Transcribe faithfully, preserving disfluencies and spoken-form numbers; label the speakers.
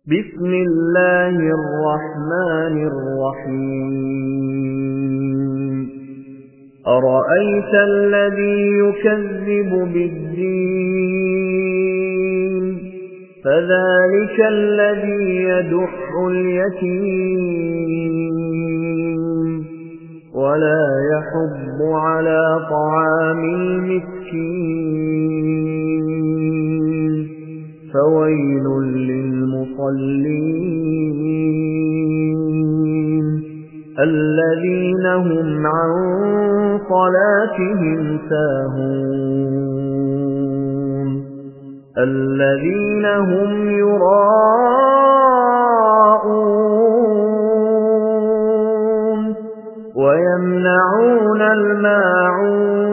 Speaker 1: بسم الله الرحمن الرحيم أرأيت الذي يكذب بالدين فذلك الذي يدع اليتيم ولا يحض على طعام المسكين فويل للمصلين الذين هم عن صلاتهم ساهون الذين هم يراءون ويمنعون الماعون